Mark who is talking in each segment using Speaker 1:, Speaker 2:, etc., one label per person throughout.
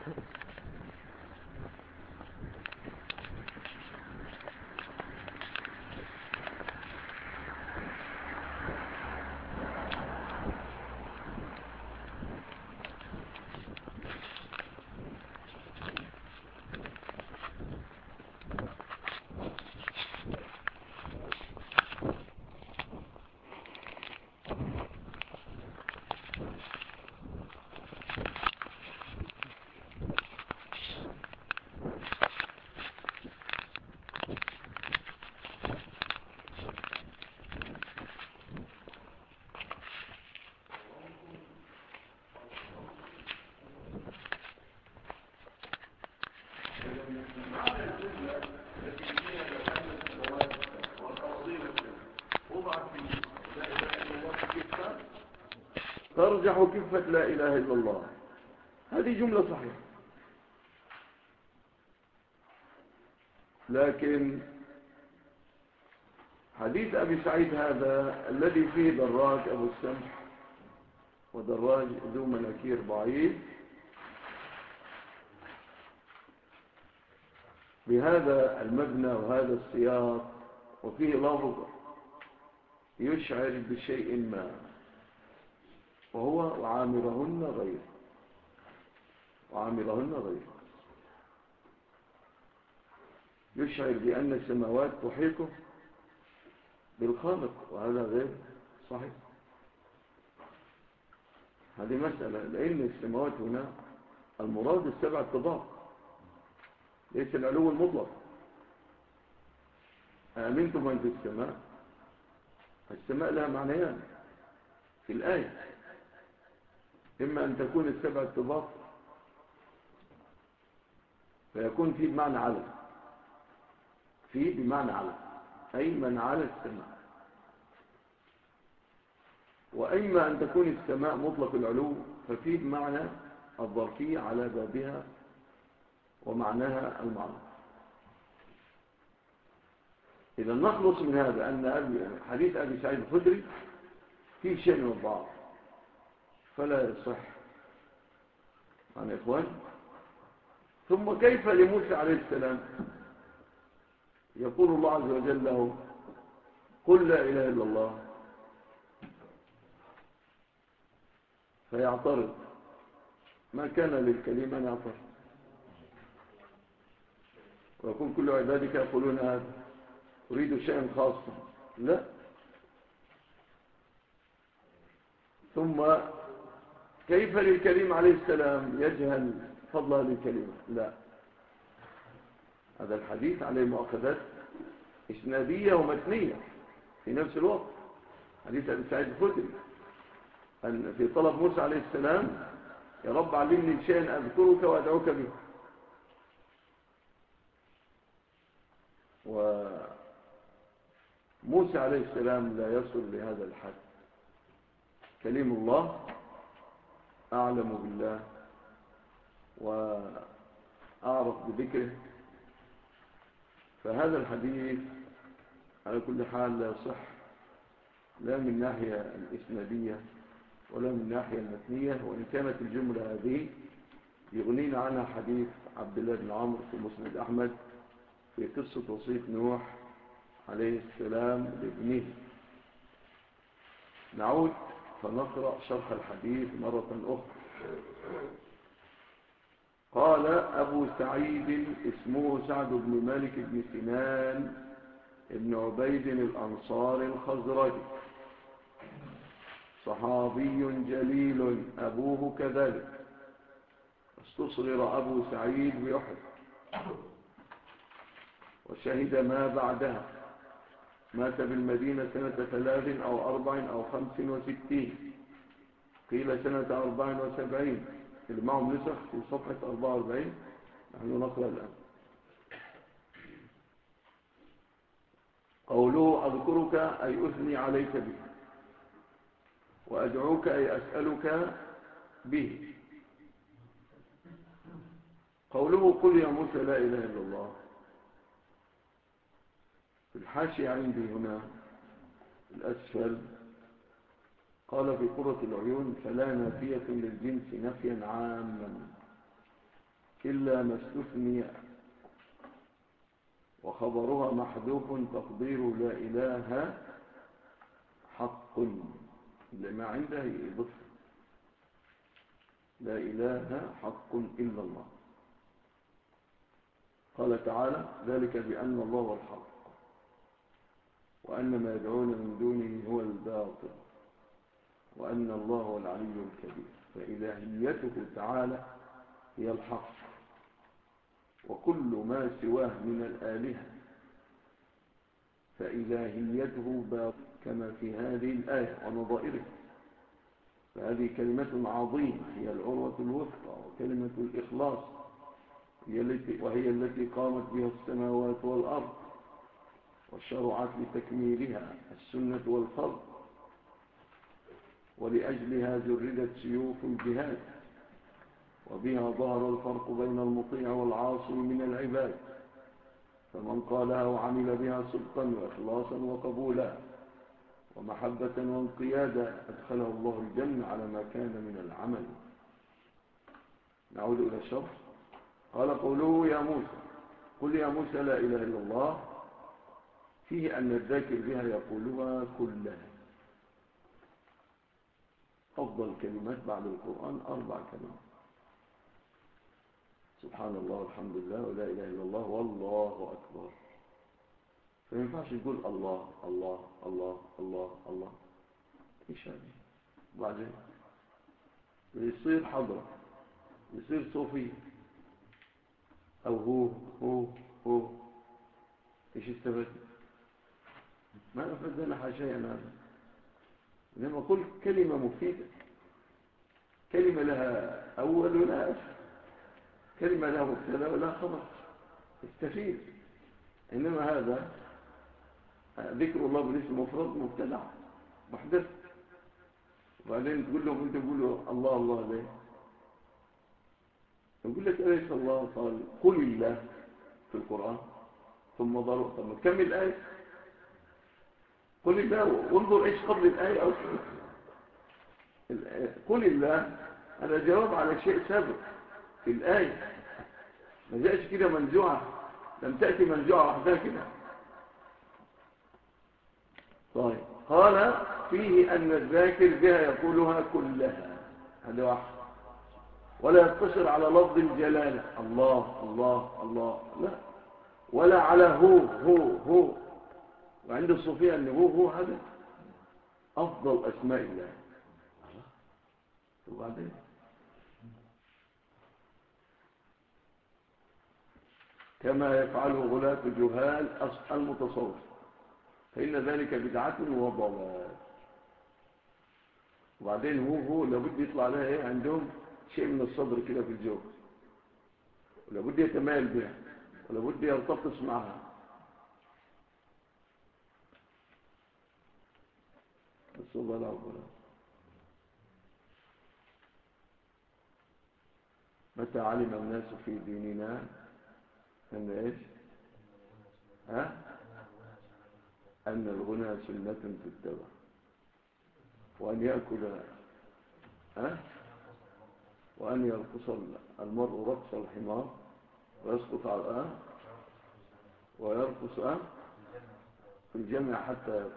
Speaker 1: ترجح كفة لا إله إلا الله. هذه جملة صحيحة، لكن حديث أبي سعيد هذا الذي فيه دراج أبو السمح ودراج ذو مناكير ضعيف بهذا المبنى وهذا السياق وفيه لفظ يشعر بشيء ما، وهو وعامرهن غير يشعر بأن السماوات تحيطه بالخالق، وهذا غير صحيح. هذه مسألة، لأن السماوات هنا المراد السبع الطباق، ليس العلو المطلق. أأمنتم من في السماء؟ السماء لها معنيان في الآية، إما أن تكون السبع الطباق فيكون فيه بمعنى على، فيه بمعنى على أي من على السماء، وإما أن تكون السماء مطلق العلو ففيه بمعنى الظرفية على بابها ومعناها المعروف. إذا نخلص من هذا أن حديث أبي سعيد الخدري فيه شيء من الضعف فلا يصح عن إخوان. ثم كيف لموسى عليه السلام يقول الله عز وجل له قل لا إله إلا الله فيعترض؟ ما كان للكلمة أن يعترض، ويكون كل عبادك يقولون هذا أريد شيئا خاصا، لا. ثم كيف للكريم عليه السلام يجهل فضلها للكلمة؟ لا، هذا الحديث عليه مؤاخذات إسنادية ومتنية في نفس الوقت. حديث أبي سعيد الخدري أن في طلب موسى عليه السلام يا رب علمني شيئا أذكرك وأدعوك به، وموسى عليه السلام لا يصل لهذا الحد، كليم الله أعلم بالله وأعرف بذكره، فهذا الحديث على كل حال لا يصح لا من ناحية الإسنادية ولا من ناحية المتنية، وإن كانت الجملة هذه يغنينا عنها حديث عبد الله بن عمرو في مسند أحمد في قصة وصية نوح عليه السلام لابنه. نعود فنقرأ شرح الحديث مرة أخرى. قال أبو سعيد اسمه سعد بن مالك بن سنان ابن عبيد الأنصار الخزرجي، صحابي جليل أبوه كذلك، استصغر أبو سعيد بأحد وشهد ما بعدها، مات بالمدينة سنة 3 أو 4 أو 65، قيل سنة 74، اللي معهم نسخ في صفحة 44 نحن نقرأ الآن. قوله أذكرك أي أثني عليك به، وأدعوك أي أسألك به. قوله قل يا موسى لا إله إلا الله، في الحاشية عندي هنا الأسفل قال في قرة العيون فلا نافية للجنس نفيا عاما، إلا ما استثني، وخبرها محذوف تقدير لا إله حق، لما عنده يضف لا إله حق إلا الله. قال تعالى ذلك بأن الله هو الحق وأن ما يدعون من دونه هو الباطل وأن الله هو العلي الكبير. فإلهيته تعالى هي الحق، وكل ما سواه من الآلهة فإلهيته باطل، كما في هذه الآية ونظائرها. فهذه كلمة عظيمة هي العروة الوثقى، وكلمة الإخلاص وهي التي قامت بها السماوات والأرض، وشرعت لتكميلها السنة والفرض، ولأجلها جردت سيوف الجهاد، وبها ظهر الفرق بين المطيع والعاصي من العباد. فمن قالها وعمل بها صدقا وإخلاصا وقبولا ومحبة وانقيادا أدخله الله الجنة على ما كان من العمل. نعود إلى الشرح. قال قوله يا موسى قل يا موسى لا إله إلا الله، فيه أن الذاكر بها يقولها كلها. أفضل كلمات بعد القرآن 4 كلمات: سبحان الله والحمد لله ولا إله إلا الله والله أكبر. فما ينفعش تقول الله الله الله الله الله، إيش هذا؟ وبعدين يصير حضرة، يصير صوفي، أو هو إيش استفاد؟ ما أفدنا شيئا هذا. إنما قل كلمة مفيدة، كلمة لها أول ولا آخر، كلمة لها مبتدا ولا خبر، استفيد. إنما هذا ذكر الله بالاسم مفرد مبتدع محدث، وبعدين تقول لهم أنت تقولوا الله الله ليه؟ يقول لك أليس الله قال قل الله في القرآن ثم ضروا؟ طب ما تكمل الآية، قل الله وانظر إيش قبل الآية أصلا. قل الله هذا جواب على شيء سابق في الآية، ما جاءش كده منزوعة، لم تأتي منزوعة وحدها كده. طيب قال فيه أن الذاكر بها يقولها كلها، هذا واحد، ولا يقتصر على لفظ الجلالة الله الله الله، لا، ولا على هو. وعند الصوفية أن هو هذا أفضل أسماء الله. وبعدين كما يفعله غلاة جهال المتصوف، فإن ذلك بدعة وضلال. وبعدين هو لابد يطلع عليها إيه؟ عندهم شيء من الصدر كده في الجو، ولابد يتمايل بها، ولابد يرتقص معها. الصدر الأول. متى علم الناس في ديننا أن إيش؟ أن الغنى سنة تتبع، وأن يأكل وأن يرقص المرء رقص الحمار ويسقط على ويرقص في الجمع حتى يرقص.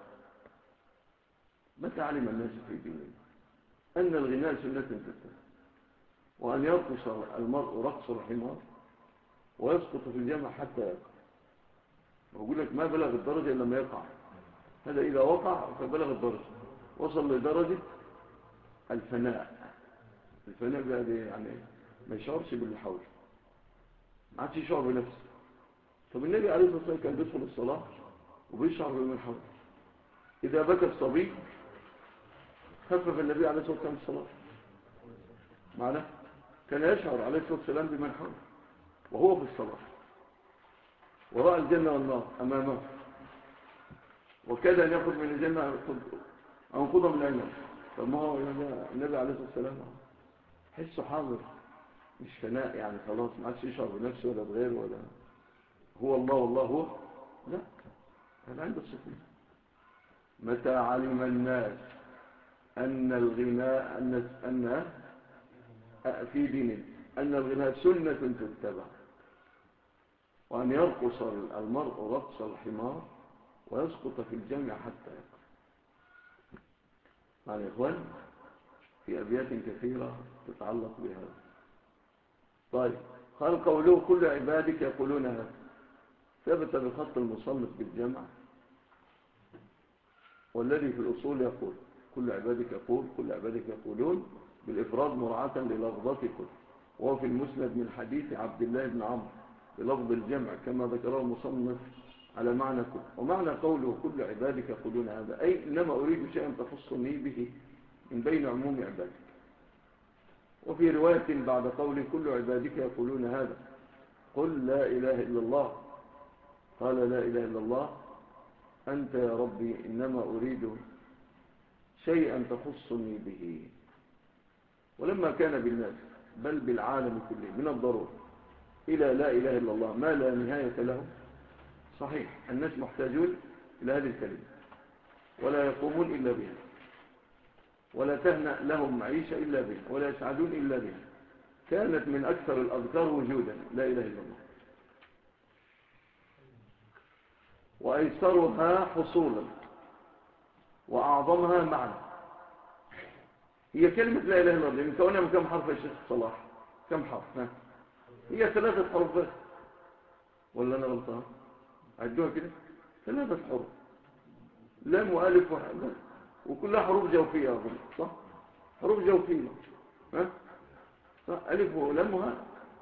Speaker 1: متى علم الناس في ديننا أن الغناء سنة تتبع، وأن يرقص المرء رقص الحمار ويسقط في الجمع حتى يقع. وأقول لك ما بلغ الدرجة إلا ما يقع، هذا إذا وقع فبلغ الدرجة، وصل لدرجة الفناء. الفناء بقى يعني ما يشعرش باللي حوله، ما عادش يشعر بنفسه. طب النبي عليه الصلاة والسلام كان بيدخل الصلاة وبيشعر بمن حوله. إذا بكى الصبي خفف النبي عليه الصلاة والسلام الصلاة معنا، كان يشعر عليه الصلاة والسلام بمن حوله وهو في الصلاة، ورأى الجنة والنار أمامه، وكاد أن يأخذ من الجنة أنقضة من العنب. طب ما هو النبي عليه الصلاة والسلام حسه حاضر، مش فناء يعني خلاص ما عادش يشعر بنفسه ولا بغيره، ولا هو الله والله هو، لا، هذا عند الصوفية. متى علم الناس أن الغناء أن في ديننا أن الغناء سنة تتبع، وأن يرقص المرء رقص الحمار ويسقط في الجمع حتى يقع. يعني يا إخوان في أبيات كثيرة تتعلق بهذا. طيب قال قوله كل عبادك يقولون هذا، ثبت بخط المصنف بالجمع، والذي في الأصول يقول كل عبادك يقول، كل عبادك يقولون بالإفراد مراعاة للفظة كل، وهو في المسند من حديث عبد الله بن عمرو بلفظ الجمع كما ذكره المصنف على معنى كل. ومعنى قوله كل عبادك يقولون هذا أي إنما أريد شيئا تخصني به من بين عموم عبادك. وفي رواية بعد قوله كل عبادك يقولون هذا قل لا إله إلا الله، قال لا إله إلا الله أنت يا ربي إنما أريد شيئا تخصني به. ولما كان بالناس بل بالعالم كله من الضرورة إلى لا إله إلا الله ما لا نهاية له، صحيح الناس محتاجون إلى هذه الكلمة ولا يقومون إلا بها، ولا تهنأ لهم معيشة إلا بها، ولا يسعدون إلا بها. كانت من أكثر الأذكار وجودا لا إله إلا الله، وأيسرها حصولا، وأعظمها معنى. هي كلمة لا إله إلا الله مكونة من كم حرف يا شيخ صلاح؟ كم حرف؟ هي 3 حروف بس ولا أنا غلطان؟ عدوها كده 3 حروف، لام وألف بس، وكلها حروف جوفية أظن صح؟ حروف جوفية صح؟ ألف ولامها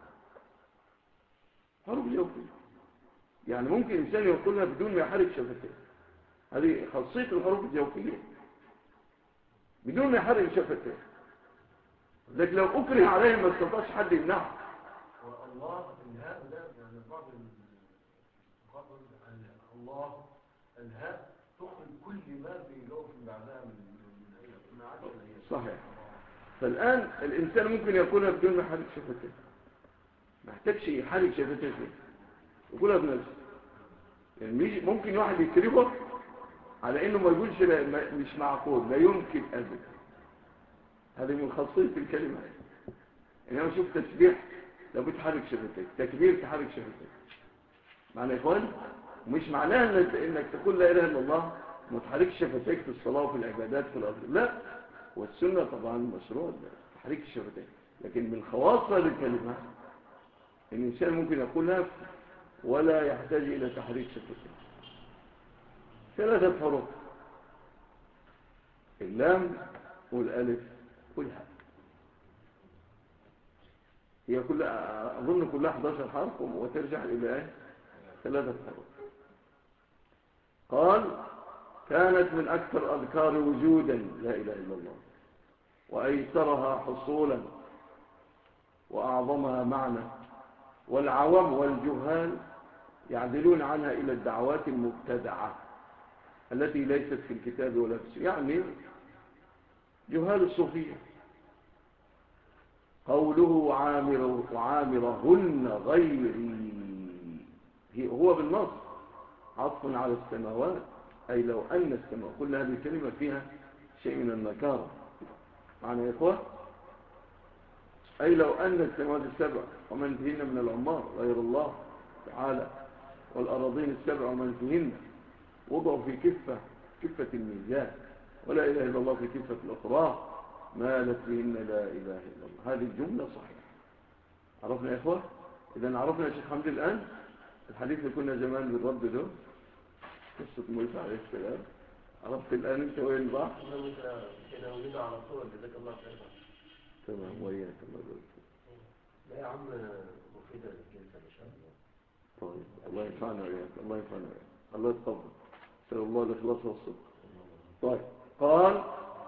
Speaker 1: حروف جوفية، يعني ممكن إنسان يقولها بدون ما يحرك شفتيه. هذه خاصية الحروف الجوفية، بدون ما يحرك شفتيه، لكن لو أكره عليه ما استطاعش حد يمنعه.
Speaker 2: والله الهاء ده يعني بعض الخطر الله الهاء تخرج كل ما في جوف بعدها من عدد.
Speaker 1: صحيح. فالآن الإنسان ممكن يقولها بدون ما يحرك شفتيه، ما يحتاجش يحرك شفتيه فيه، يقولها بنفسه. يعني ممكن واحد يكرهه على انه ما يقولش مش معقول، لا يمكن ابدا. هذه من خاصيه الكلمه. انما شوف تسبيح لابد تحرك شفتيك، تكبير تحرك شفتيك، معنى يا اخوان مش معناها انك تقول لا اله الا الله وما تحركش شفتيك في الصلاه وفي العبادات في الارض، لا. والسنه طبعا مشروع تحريك الشفتين، لكن من خواص هذه الكلمه ان الانسان ممكن يقولها ولا يحتاج الى تحريك شفتيه. 3 حروف، اللام والالف والهاء، هي كلها اظن كلها 11 حرف وترجع الى 3 حروف. قال كانت من اكثر اذكار وجودا لا اله الا الله، وايسرها حصولا، واعظمها معنى، والعوام والجهال يعدلون عنها الى الدعوات المبتدعه التي ليست في الكتاب ولا في السنة. يعني جهال الصوفية قوله وعامرهن غيري هو بالنص عطف على السماوات، أي لو أن السماوات، كل هذه الكلمة فيها شيء من النكارة، معنى يا إخوة أي لو أن السماوات السبع ومن فيهن من العمار غير الله تعالى، والأراضين السبع ومن فيهن وضعوا في كفة الميزان، ولا إله إلا الله في كفة الأخرى مالت بهن لا إله إلا الله. هذه الجملة صحيحة. عرفنا يا إخوة؟ إذا عرفنا يا شيخ حمد الآن الحديث اللي كنا زمان بالرد له قصة موسى عليه السلام. عرفت الآن أنت وين راح؟
Speaker 2: كده وجده على طول جزاك الله خير.
Speaker 1: تمام وياك الله يبارك.
Speaker 2: لا يا عم مفيدة للجلسة إن شاء الله.
Speaker 1: طيب الله ينفعنا وياك، الله ينفعنا وياك، الله يتقبل. سأل الله الإخلاص والصدق. طيب قال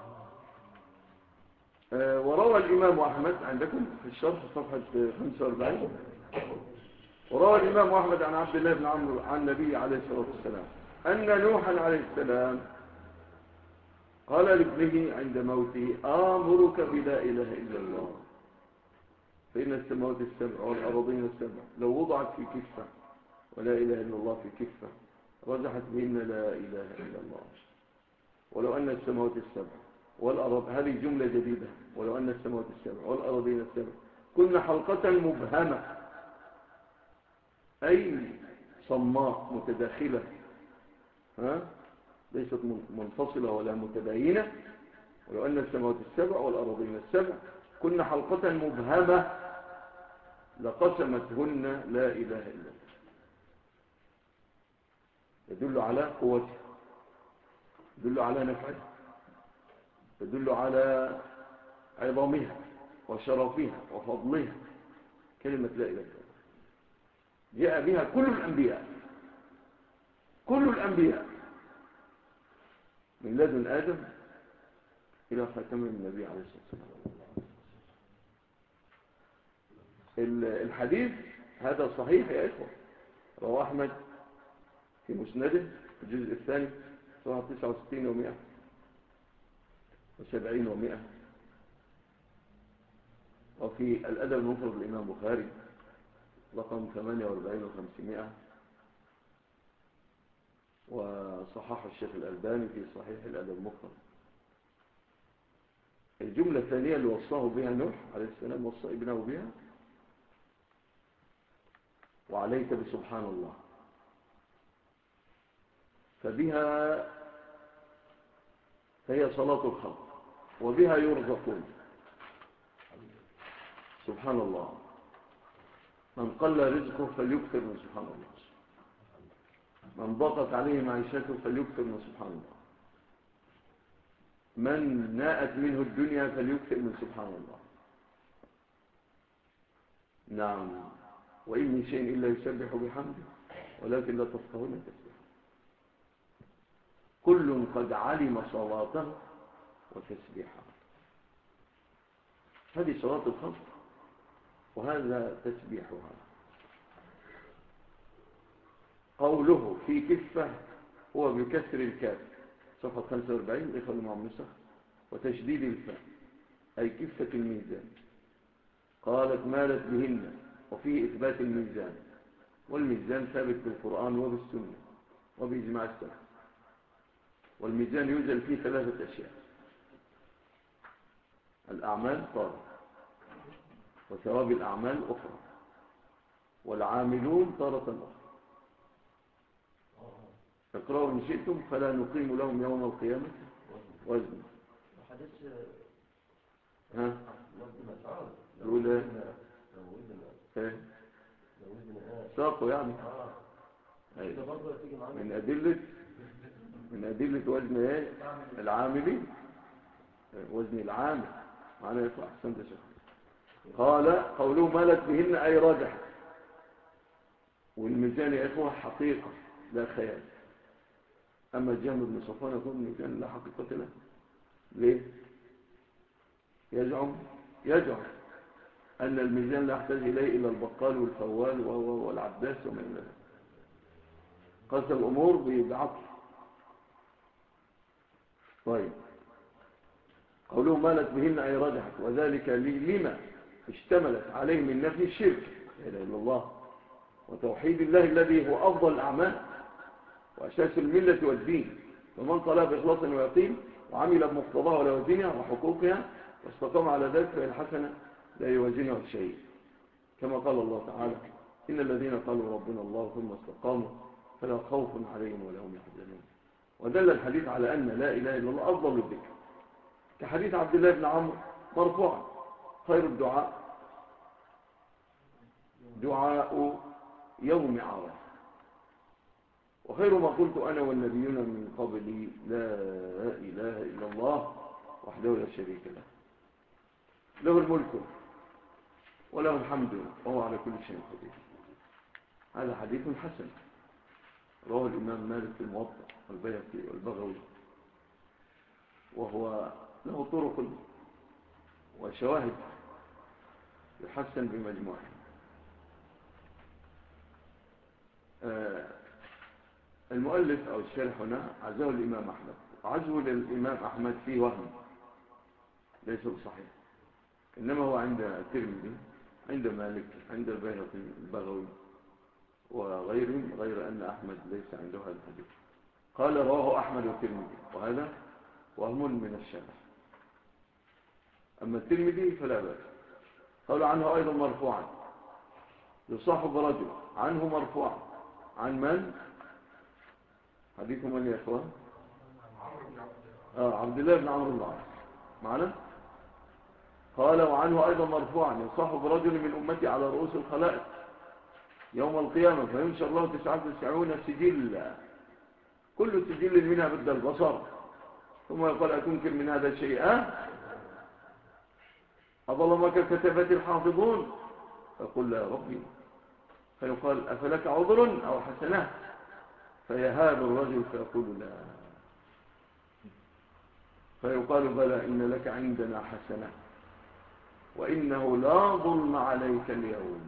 Speaker 1: وروى الإمام أحمد عندكم في الشرح صفحة 45، وروى الإمام أحمد عن عبد الله بن عمرو عن النبي عليه الصلاة والسلام أن نوحا عليه السلام قال لابنه عند موته آمرك بلا إله إلا الله، فإن السماوات السبع والأراضين السبع لو وضعت في كفة ولا إله إلا الله في كفة رجحت بهن لا إله إلا الله. ولو أن السماوات السبع والأرض، هذه جملة جديدة، ولو أن السماوات السبع والأراضين السبع كن حلقة مبهمة أي صماء متداخلة، ليست منفصلة ولا متباينة. ولو أن السماوات السبع والأرضين السبع كن حلقة مبهمة لقسمتهن لا إله إلا الله. يدل على قوتها، يدل على نفعها، يدل على عظمها وشرفها وفضلها. كلمة لا إله إلا الله جاء بها كل الأنبياء، كل الأنبياء من لدن آدم إلى خاتم النبي عليه الصلاة والسلام. الحديث هذا صحيح يا إخوة، رواه أحمد في مسنده الجزء الثاني صفحة 69 و170 و100، وفي الأدب المفرد الإمام بخاري رقم 48 و500، وصححه الشيخ الألباني في صحيح الأدب المفرد. الجملة الثانية اللي وصاه بها نوح عليه السلام، وصى ابنه بها: وعليك بسبحان الله. فهي صلاة الخلق، وبها يرزقون. سبحان الله. من قل رزقه فليكثر من سبحان الله، من ضاقت عليه معيشته فليكثر من سبحان الله، من ناءت منه الدنيا فليكثر من سبحان الله. نعم. وإن من شيء إلا يسبح بحمده ولكن لا تفقهون تسبيحه. كل قد علم صلاته وتسبيحه. هذه صلاة الخلق وهذا تسبيحها. قوله في كفة هو بكسر الكاف صفحة 45 إخوة مع النسخ، وتشديد الفاء أي كفة الميزان. قالت مالت بهن، وفيه إثبات الميزان، والميزان ثابت بالقرآن وبالسنة وبإجماع السلف. والميزان يوزن فيه 3 أشياء: الأعمال طارة، وثواب الأعمال أخرى، والعاملون طارة أخرى. اقرأوا إن شئتم: فلا نقيم لهم يوم القيامة وزنا.
Speaker 2: حديث
Speaker 1: يقول ايه؟ ساقوا يعني. من أدلة وزن ايه؟ العاملين، وزن العامل معنى يطلع أحسن ده. قال قوله مالت بهن أي راجح. والميزان يا إخوة حقيقة لا خيال. أما الجهم بن صفوان يقول الميزان لا حقيقة له. ليه؟ يزعم أن الميزان لا يحتاج إليه إلا البقال والفوال والعباس ومن ذلك. قاس الأمور بعقل. طيب، قوله مالت بهن أي رجحت، وذلك لما اشتملت عليه من نفي الشرك لا إله إلا الله وتوحيد الله الذي هو أفضل الأعمال وأساس الملة والدين. فمن قالها بإخلاص ويقين وعمل بمقتضاها ولوازمها وحقوقها واستقام على ذلك فإن حسنة لا يوازنها شيء، كما قال الله تعالى: إن الذين قالوا ربنا الله ثم استقاموا فلا خوف عليهم ولا هم يحزنون. ودل الحديث على أن لا إله إلا الله أفضل الذكر، كحديث عبد الله بن عمرو مرفوعا: خير الدعاء دعاء يوم عرفة، وخير ما قلت أنا والنبيون من قبلي لا إله إلا الله وحده لا شريك له، له الملك وله الحمد وهو على كل شيء قدير. هذا حديث حسن رواه الإمام مالك في الموطأ والبيهقي والبغوي، وهو له طرق وشواهد يحسن بمجموعه. المؤلف أو الشارح هنا عزاه الإمام أحمد. عزه للإمام أحمد فيه وهم ليس بصحيح، إنما هو عند الترمذي، عند مالك، عند البيهقي، البغوي وغيرهم، غير أن أحمد ليس عنده هذا الحديث. قال رواه أحمد والترمذي، وهذا وهم من الشارح. أما الترمذي فلا بأس، قالوا عنه أيضا مرفوعا يصاحب رجل عنه مرفوعا. عن من؟ حديث من يا إخوان؟ عبد الله بن عمرو بن العاص معنا. قال وعنه أيضا مرفوعا يصاحب رجل من أمتي على رؤوس الخلائق يوم القيامة فينشر له 99 سجلا كل سجل منها بد البصر ثم يقول أتنكر من هذا شيئا أظلمك كتبت الحافظون فيقول لا يا ربي فيقال أفلك عذر أو حسنات فيهاب الرجل فيقول لا فيقال بلى إن لك عندنا حسنة وإنه لا ظلم عليك اليوم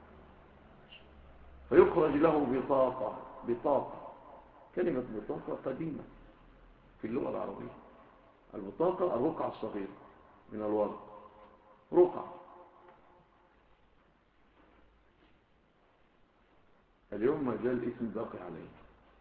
Speaker 1: فيخرج له بطاقة كلمة بطاقة قديمة في اللغة العربية. البطاقة الرقعة الصغيرة من الورق رقعة. اليوم ما زال اسم باقي عليه.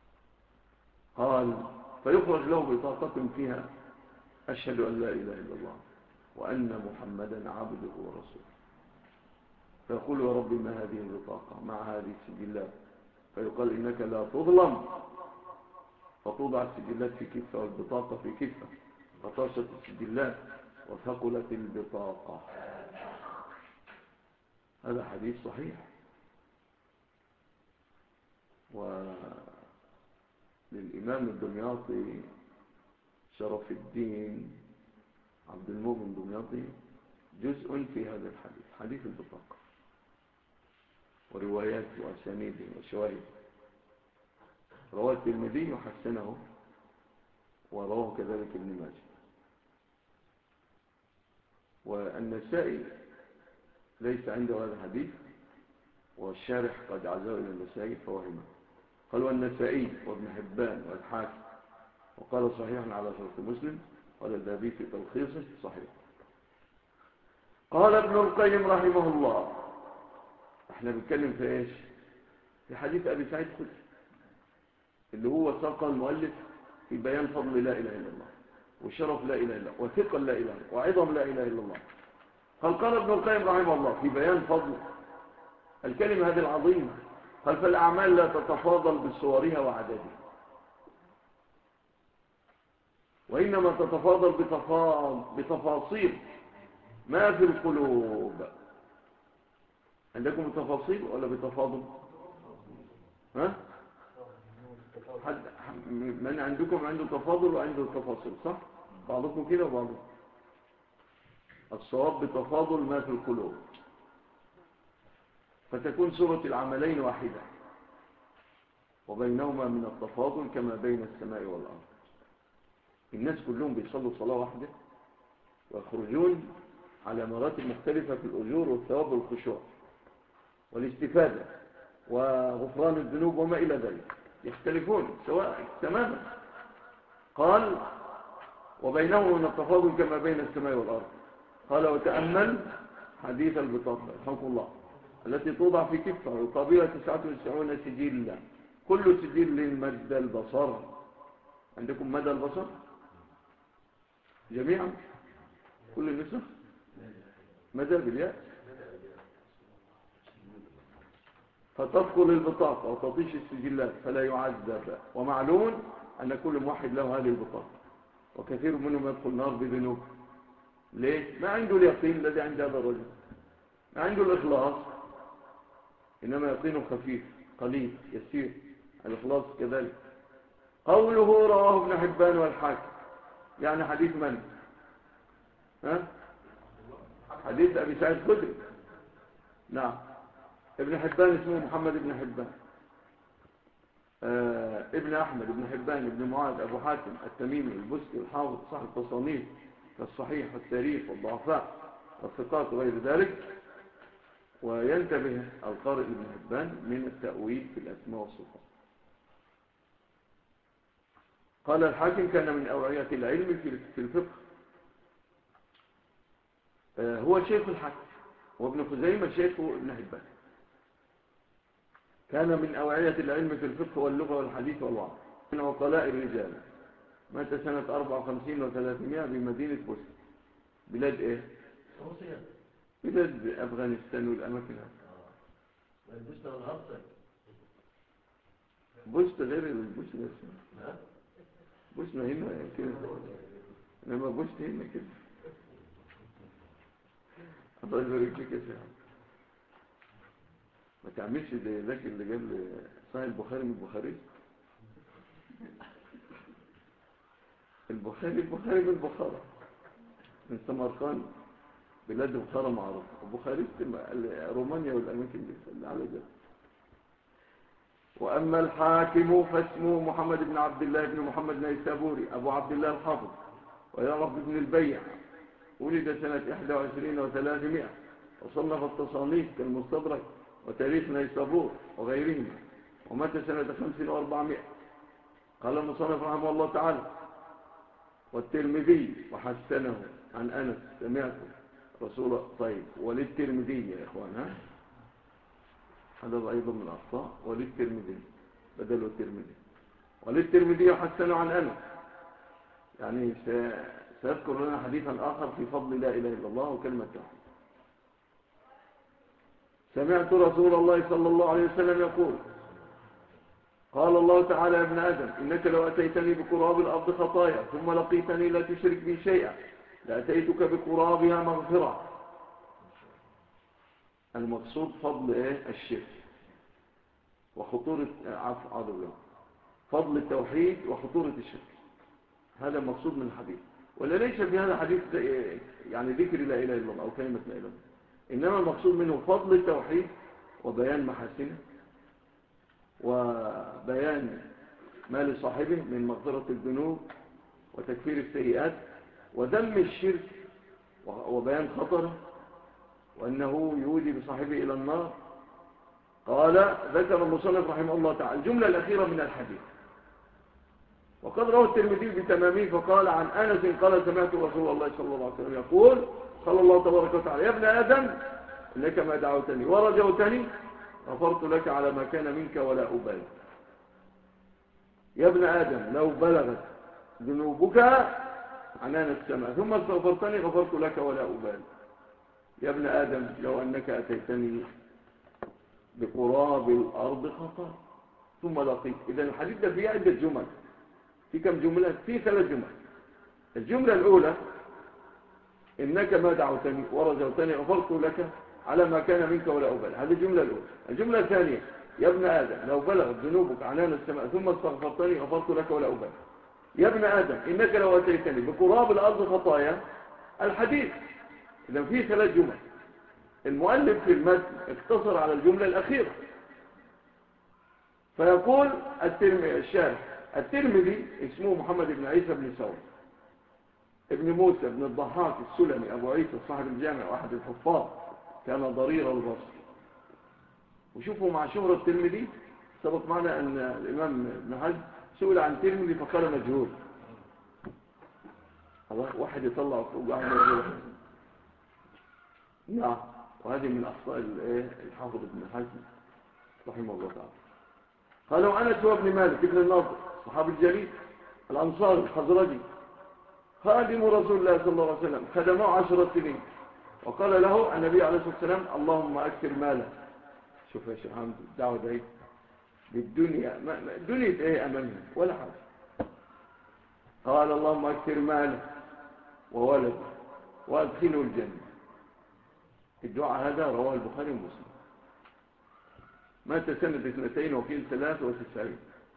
Speaker 1: قال فيخرج له بطاقة فيها أشهد أن لا إله إلا الله وأن محمدا عبده ورسوله فيقول يا رب ما هذه البطاقة مع هذه السجلات فيقال إنك لا تظلم فتوضع السجلات في كفة والبطاقة في كفة فطاشت السجلات وثقلت البطاقة. هذا حديث صحيح. وللإمام الدمياطي شرف الدين عبد المؤمن الدمياطي جزء في هذا الحديث حديث البطاقة وروايات وأسانيد وشواهد. رواه الترمذي وحسنه ورواه كذلك ابن ماجه. والنسائي ليس عنده هذا الحديث والشارح قد عزاه إلى النسائي فوهمه. قال والنسائي وابن حبان والحاكم وقال صحيح على شرط مسلم قال الذهبي في تلخيصه صحيح. قال ابن القيم رحمه الله احنا بنتكلم في ايش؟ في حديث أبي سعيد خدري اللي هو ساق المؤلف في بيان فضل لا إله إلا الله وشرف لا إله إلا الله وثقل لا إله إلا الله وعظم لا إله إلا الله. قال ابن القيم رحمه الله في بيان فضل الكلمة هذه العظيمة قال فالأعمال لا تتفاضل بصورها وعددها وإنما تتفاضل بتفاصيل ما في القلوب. عندكم تفاصيل ولا بتفاضل؟ ها؟ من عندكم عنده تفاضل وعنده تفاصيل صح؟ بعضكم كده وبعضكم. الصواب بتفاضل ما في القلوب فتكون صورة العملين واحدة وبينهما من التفاضل كما بين السماء والأرض. الناس كلهم بيصلوا صلاة واحدة ويخرجون على مراتب مختلفة في الأجور والثواب والخشوع والاستفادة وغفران الذنوب وما إلى ذلك يختلفون سواء تماما. قال وبينهما من التفاضل كما بين السماء والأرض. قال وتأمل حديث البطاقة رحمه الله التي توضع في كفة ويقابلها 99 سجلا كل سجل مد البصر. عندكم مدى البصر جميعا كل النسخ مدى بالياء فتدخل البطاقة وتطيش السجلات فلا يعذب. ومعلوم أن كل موحد له هذه البطاقة وكثير منهم يدخل النار بذنوب. ليه؟ ما عنده اليقين الذي عند هذا الرجل ما عنده الإخلاص إنما يقينه خفيف قليل يسير. الإخلاص كذلك. قوله رواه ابن حبان والحاكم يعني حديث من؟ ها؟ حديث أبي سعيد خدري. نعم. ابن حبان اسمه محمد بن حبان ابن أحمد بن حبان ابن معاذ أبو حاتم التميمي البستي الحافظ صاحب التصانيف كالصحيح والتاريخ والضعفاء والثقات وغير ذلك. وينتبه القارئ ابن حبان من التأويل في الأسماء والصفات. قال الحاكم كان من أوعية العلم في الفقه هو شيخ الحاكم وابن خزيمة شيخه ابن حبان. كان من أوعية العلم في الفقه واللغة والحديث والوعظ من عقلاء الرجال. مات سنة 54 و300 بمدينة بوسط بلاد إيه؟ بلاد أفغانستان والأماكن هذه.
Speaker 2: البوسنة والهرسك.
Speaker 1: بوسنة غير البوسنة. بوسنة هنا كده، إنما بوسنة هنا كده. الله يبارك فيك يا سيدي. ما تعملش زي ذاك اللي جاب صحيح البخاري من البخاري. البخاري من بخارى، من سمرقند، بلاد بخارى معروف. وبخاري رومانيا والأماكن دي اللي على جنب. وأما الحاكم فاسمه محمد بن عبد الله بن محمد نيسابوري أبو عبد الله الحافظ، ويعرف بن البيع. ولد سنة 21 و300، وصنف التصانيف كالمستدرك وتاريخ نيسابور وغيرهما، ومات سنة 5 و400. قال المصنف رحمه الله تعالى: والترمذي وحسنه عن أنس سمعته رسول. طيب، وللترمذي يا إخوان، ها هذا أيضا من الأخطاء. وللترمذي بدل الترمذي. وللترمذي وحسنه عن أنس، يعني سيذكر لنا حديثا آخر في فضل لا إله إلا الله وكلمة توحيد. سمعت رسول الله صلى الله عليه وسلم يقول: قال الله تعالى: يا ابن آدم، إنك لو أتيتني بقراب الأرض خطايا ثم لقيتني لا تشرك بي شيئا لأتيتك بقرابها مغفرة. المقصود فضل الشرك وخطورة فضل التوحيد وخطورة الشرك. هذا المقصود من الحديث. ولا ليس في هذا الحديث يعني ذكر لا إله إلا الله أو كلمة لا إله إلا الله، إنما المقصود منه فضل التوحيد وبيان محاسنه وبيان ما لصاحبه من مغفرة الذنوب وتكفير السيئات وذم الشرك وبيان خطره وأنه يودي بصاحبه إلى النار. قال ذكر المصنف رحمه الله تعالى الجملة الأخيرة من الحديث. وقد روى الترمذي بتمامه فقال: عن أنس قال: سمعت رسول الله صلى الله عليه وسلم يقول: قال الله تبارك وتعالى: يا ابن آدم، إنك ما دعوتني ورجوتني غفرت لك على ما كان منك ولا أبالي. يا ابن آدم، لو بلغت ذنوبك عنان السماء ثم استغفرتني غفرت لك ولا أبالي. يا ابن آدم، لو أنك أتيتني بقراب الأرض خطأ ثم لقيت. إذا الحديث ده فيه عدة جمل. في كم جملة؟ في 3 جمل. الجملة الأولى: إنك ما دعوتني ورجوتني غفرت لك على ما كان منك ولا أبالي. هذه الجملة الأولى. الجملة الثانية: يا ابن آدم، لو بلغت ذنوبك عنان السماء ثم استغفرتني غفرت لك ولا أبالي. يا ابن آدم، إنك لو أتيتني بقراب الأرض خطايا. الحديث إذا فيه 3 جمل. المؤلف في المتن اقتصر على الجملة الأخيرة، فيقول الشارح: الترمذي اسمه محمد بن عيسى بن ثور ابن موسى بن الضحاك السلمي أبو عيسى صاحب الجامع وأحد الحفاظ، كان ضرير البصر. وشوفوا مع شهرة الترمذي، سبق معنا أن الإمام ابن حزم سئل عن الترمذي فقال مجهول. الله، واحد يطلع فوق واحد مجهول. نعم، وهذه من أخطاء الحافظ ابن حزم رحمه الله تعالى. قالوا: أنس وابن مالك ابن النضر صحابي الجليل الأنصاري الخزرجي، خادم رسول الله صلى الله عليه وسلم، خدمه 10 سنين. وقال له النبي عليه الصلاة والسلام: اللهم أكثر ماله. شوف يا شيخ حمد، الدعوة دي بالدنيا، دنيا ايه أمامها ولا حاجة. قال: اللهم أكثر ماله وولده وأدخله الجنة. الدعاء هذا رواه البخاري ومسلم. مات سنة 293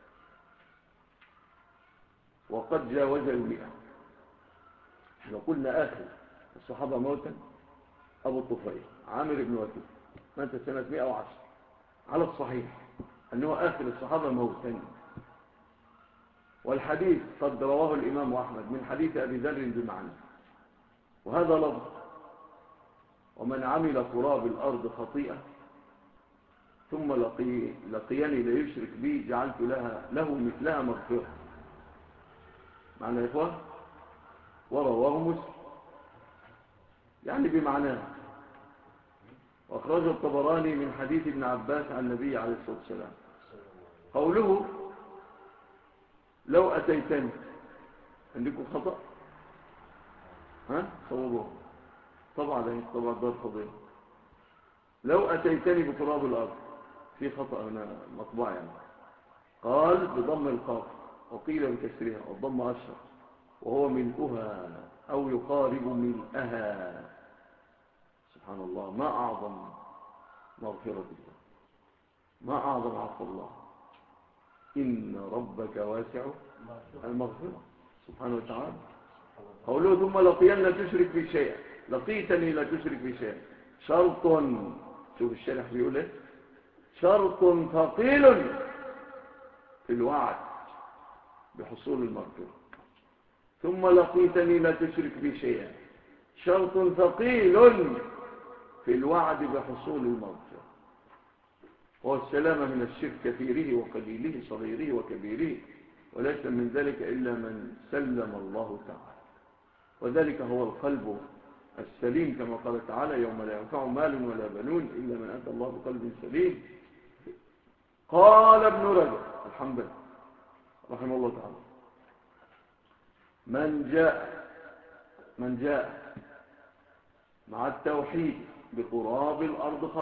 Speaker 1: وقد جاوز 100. احنا قلنا آخر الصحابة موتا أبو الطفيل عامر بن وكيل، مات سنة 110 على الصحيح أنه آخر الصحابة موتا. والحديث قد رواه الإمام أحمد من حديث أبي ذر بمعنى، وهذا لفظ: ومن عمل قراب الأرض خطيئة ثم لقيني لا يشرك بي جعلت له مثلها مغفرة. معنى يا إخوان، ورواه مسلم يعني بمعناه. وأخرج الطبراني من حديث ابن عباس عن النبي عليه الصلاة والسلام قوله: لو أتيتني. عندكم خطأ؟ ها؟ صوبوه. طبعا دار فضيلة. لو أتيتني بقراب الأرض، في خطأ هنا مطبوع يعني، قال بضم القاف وقيل بكسرها والضم أشهر، وهو ملؤها أو يقارب ملئها. سبحان الله، ما أعظم مغفرة الله، ما أعظم عفو الله. إن ربك واسع المغفرة سبحانه وتعالى. قوله ثم لقين لا تشرك بي شيئا، لقيتني لا تشرك بي شيئا، شرط، شوف الشارح بيقول ايه، شرط ثقيل في الوعد بحصول المغفرة. ثم لقيتني لا تشرك بي شيئا، شرط ثقيل في الوعد بحصول المغفرة، هو السلامة من الشرك كثيره وقليله صغيره وكبيره، وليس من ذلك إلا من سلم الله تعالى، وذلك هو القلب السليم، كما قال تعالى يوم لا ينفع مال ولا بنون إلا من أتى الله بقلب سليم. قال ابن رجب الحنبلي رحمه الله تعالى من جاء مع التوحيد بقراب الأرض